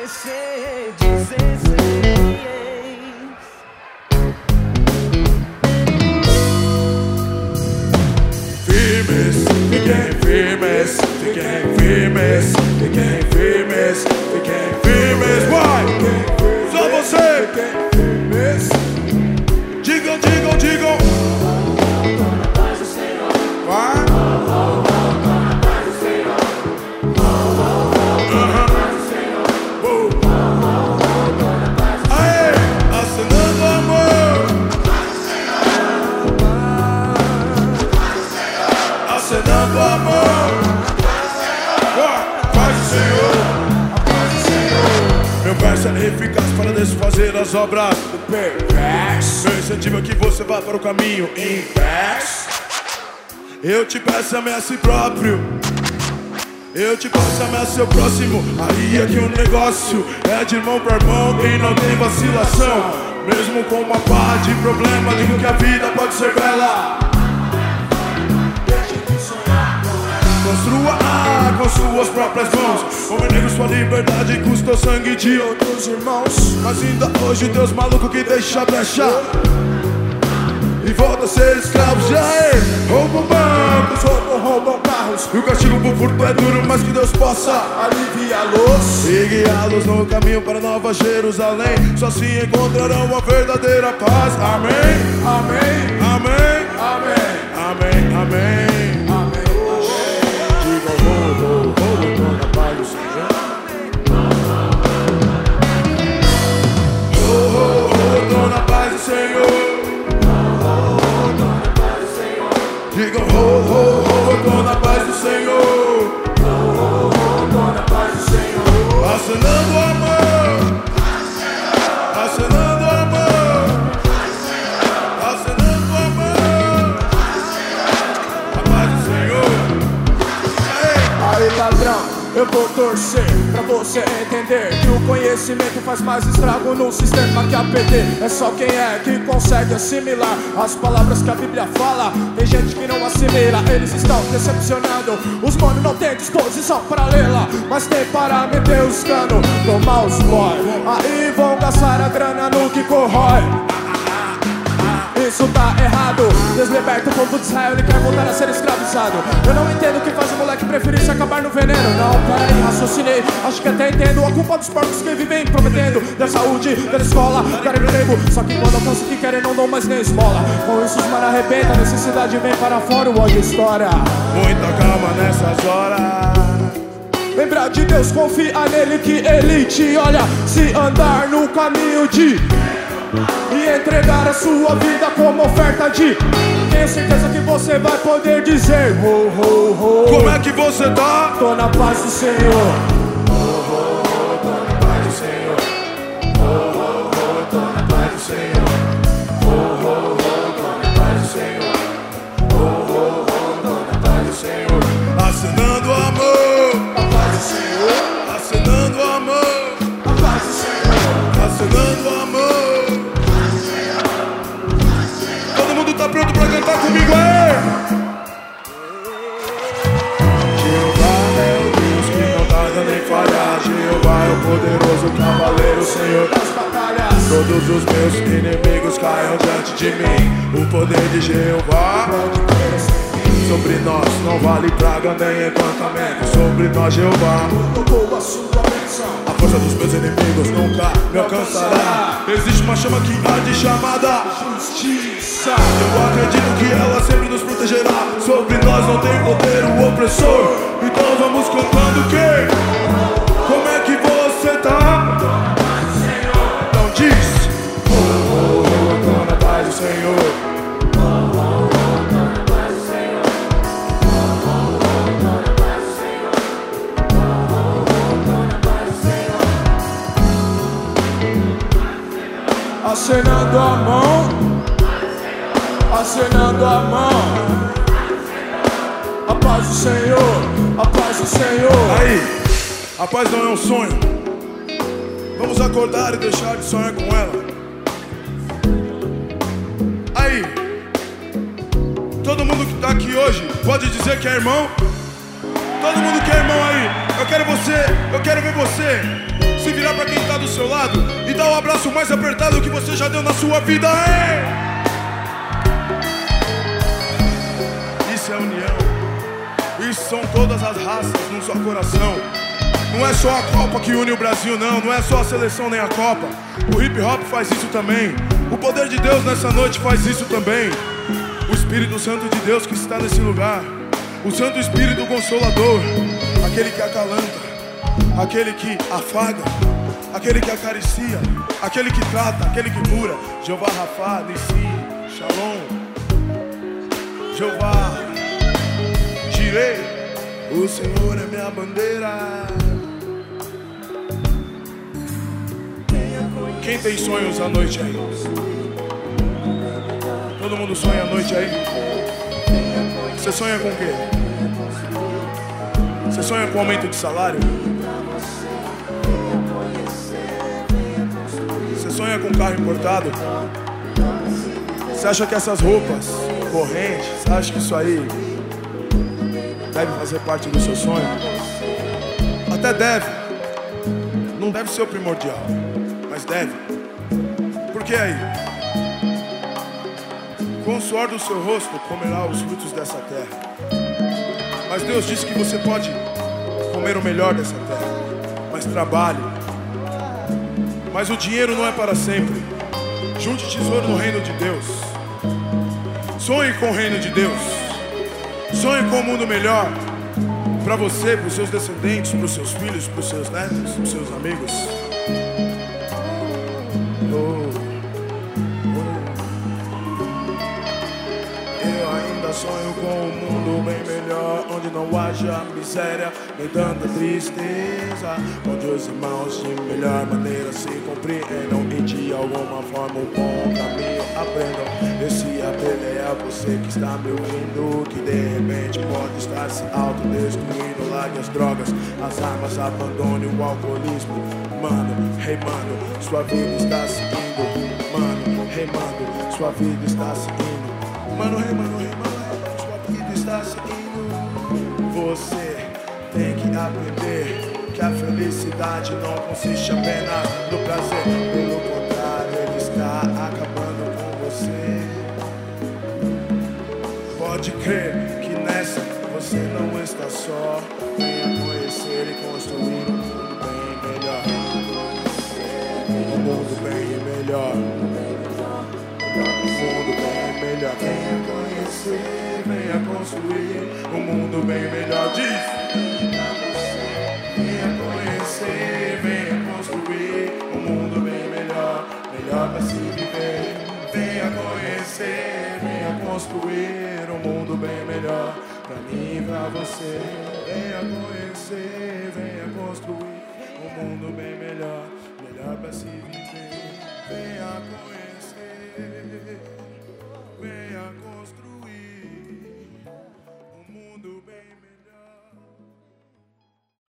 Firmes, fiquem firmes, fiquem firmes, fiquem firmes, fiquem firmes, vai! Só você! Digam, digam, digam! Vai! Aê! Acenando amor! Acenando amor! Paz do Senhor! Meu verso é eficaz para desfazer as obras do perverso. Meu incentivo é que você vá para o caminho inverso. Eu te peço, ame a si próprio. Eu te peço, ame a seu próximo. Aí é que o negócio é de irmão para irmão e não tem vacilação. Mesmo com uma pá de problema, digo que a vida pode ser bela. Construa com suas próprias mãos. Homem negro, sua liberdade custa o sangue de outros irmãos. Mas ainda hoje Deus maluco que deixa brecha e volta a ser escravo. Já roubam bancos, roubam carros. E o castigo por furto é duro, mas que Deus possa aliviá-los e guiá-los no caminho para Nova Jerusalém. Só se encontrarão a verdadeira paz. Amém, amém, amém, amém, amém, amém. Diga ho, ho, ho, eu tô na paz do Senhor. Ho, ho, ho, tô na paz do Senhor. Acenando amor, acenando amor, acenando amor, a paz do Senhor. Aí ladrão, eu vou torcer pra você entender que o conhecimento faz mais estrago no sistema que APT. É só quem é que consegue assimilar as palavras que a Bíblia fala. Tem gente que não assimila, eles estão decepcionando. Os manos não tem disposição para lê-la, mas tem para meter os canos, tomar os boy. Aí vão gastar a grana no que corrói. Isso tá errado. Deus liberta o povo de Israel, ele quer voltar a ser escravizado. Eu não entendo o que faz o moleque preferir se acabar no veneno. Não, peraí, raciocinei, acho que até entendo. A culpa dos porcos que vivem prometendo da saúde, da escola, querem emprego. Só que quando alcançam o que querem não dão mais nem esmola. Com isso os mano arrebenta, a necessidade vem para fora, o ódio estoura. Muita calma nessas horas. Lembra de Deus, confia nele que ele te olha. Se andar no caminho de e entregar a sua vida como oferta de, tenho certeza que você vai poder dizer ho, ho, ho. Como é que você tá? Tô na paz do Senhor. Ho, ho, ho, tô na paz do Senhor. Ho, ho, ho, tô na paz do Senhor. Ho, ho, ho, tô na paz do Senhor. Ho, ho, ho, tô na paz do Senhor. Acenando amor, A paz do Senhor. acenando amor, A paz do Senhor. acenando amor. Tá pronto pra cantar comigo, é? Jeová é o Deus que não tarda nem falha. Jeová é o poderoso cavaleiro, Senhor Das batalhas. todos os meus inimigos caiam diante de mim. O poder de Jeová sobre nós não vale praga nem encantamento. Sobre nós Jeová Tocou a sua bênção. a força dos meus inimigos nunca me alcançará. Existe uma chama que há de chamada Justiça. eu acredito que ela sempre nos protegerá. Sobre nós não tem poder o opressor. Então vamos cantando o quê? Como é que você tá? Então diz oh, oh, oh, eu tô na paz do Senhor. Oh, oh, oh, tô na paz do Senhor. Oh, oh, oh, tô na paz do Senhor. Oh, oh, oh, tô na paz do Senhor. Acenando a mão. Acenando a mão. A paz do Senhor, a paz do Senhor. Aí, a paz não é um sonho. Vamos acordar e deixar de sonhar com ela. Aí, todo mundo que tá aqui hoje pode dizer que é irmão? Todo mundo que é irmão aí. Eu quero ver você se virar pra quem tá do seu lado e dar o abraço mais apertado que você já deu na sua vida. Isso é união. Isso são todas as raças num só coração. Não é só a Copa que une o Brasil, não. Não é só a seleção nem a Copa. O hip hop faz isso também. O poder de Deus nessa noite faz isso também. O Espírito Santo de Deus que está nesse lugar. O Santo Espírito Consolador. Aquele que acalanta, aquele que afaga, aquele que acaricia, aquele que trata, aquele que cura. Jeová Rafa, Nissi, Shalom. Jeová Jireh, o Senhor é minha bandeira. Quem tem sonhos à noite aí? Todo mundo sonha à noite aí? Você sonha com o quê? Você sonha com aumento de salário? Você sonha com carro importado? Você acha que essas roupas correntes, você acha que isso aí deve fazer parte do seu sonho? Até deve. Não deve ser o primordial, mas deve. Por que aí? Com o suor do seu rosto comerá os frutos dessa terra. Mas Deus disse que você pode comer o melhor dessa terra. Mas trabalhe. Mas o dinheiro não é para sempre. Junte tesouro no reino de Deus. Sonhe com o reino de Deus. Sonhe com um mundo melhor. Para você, para os seus descendentes, para os seus filhos, para os seus netos, para os seus amigos. Eu ainda sonho com um mundo bem melhor, onde não haja miséria, nem tanta tristeza, onde os irmãos de melhor maneira se compreendam e de alguma forma o bom caminho aprendam. Esse apelo é a você que está me ouvindo, que de repente pode estar se autodestruindo. Largue as drogas, as armas, abandone o alcoolismo. Mano, hey mano, sua vida está se indo. Mano, hey mano, sua vida está se indo. Mano, hey mano, sua vida está se indo. Você tem que aprender que a felicidade não consiste apenas no prazer. Pelo contrário, ele está acabando com você. Pode crer que nessa você não está só. Venha conhecer e construir um mundo bem melhor. Um mundo bem melhor. Um mundo bem melhor. Venha conhecer, venha construir um mundo bem melhor. Diz! Venha conhecer, venha construir um mundo bem melhor. Melhor para se viver. Venha conhecer, venha construir um mundo bem melhor. Pra mim e pra você. Venha conhecer, venha construir um mundo bem melhor. Melhor pra se viver. Venha conhecer.